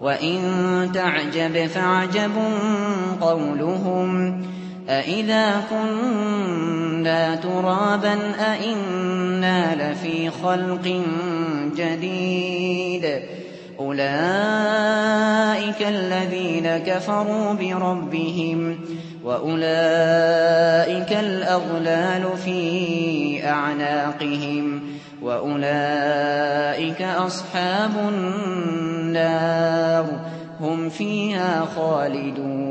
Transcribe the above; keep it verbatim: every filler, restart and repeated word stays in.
وَإِن تَعْجَبْ فَعَجَبٌ قَوْلُهُمْ أَإِذَا كُنَّا تُرَابًا أَإِنَّا لَفِي خَلْقٍ جَدِيدٍ أُولَئِكَ الَّذِينَ كَفَرُوا بِرَبِّهِمْ وَأُولَئِكَ الْأَغْلَالُ فِي أَعْنَاقِهِمْ وَأُولَئِكَ أَصْحَابُ النَّارِ هُمْ فِيهَا خَالِدُونَ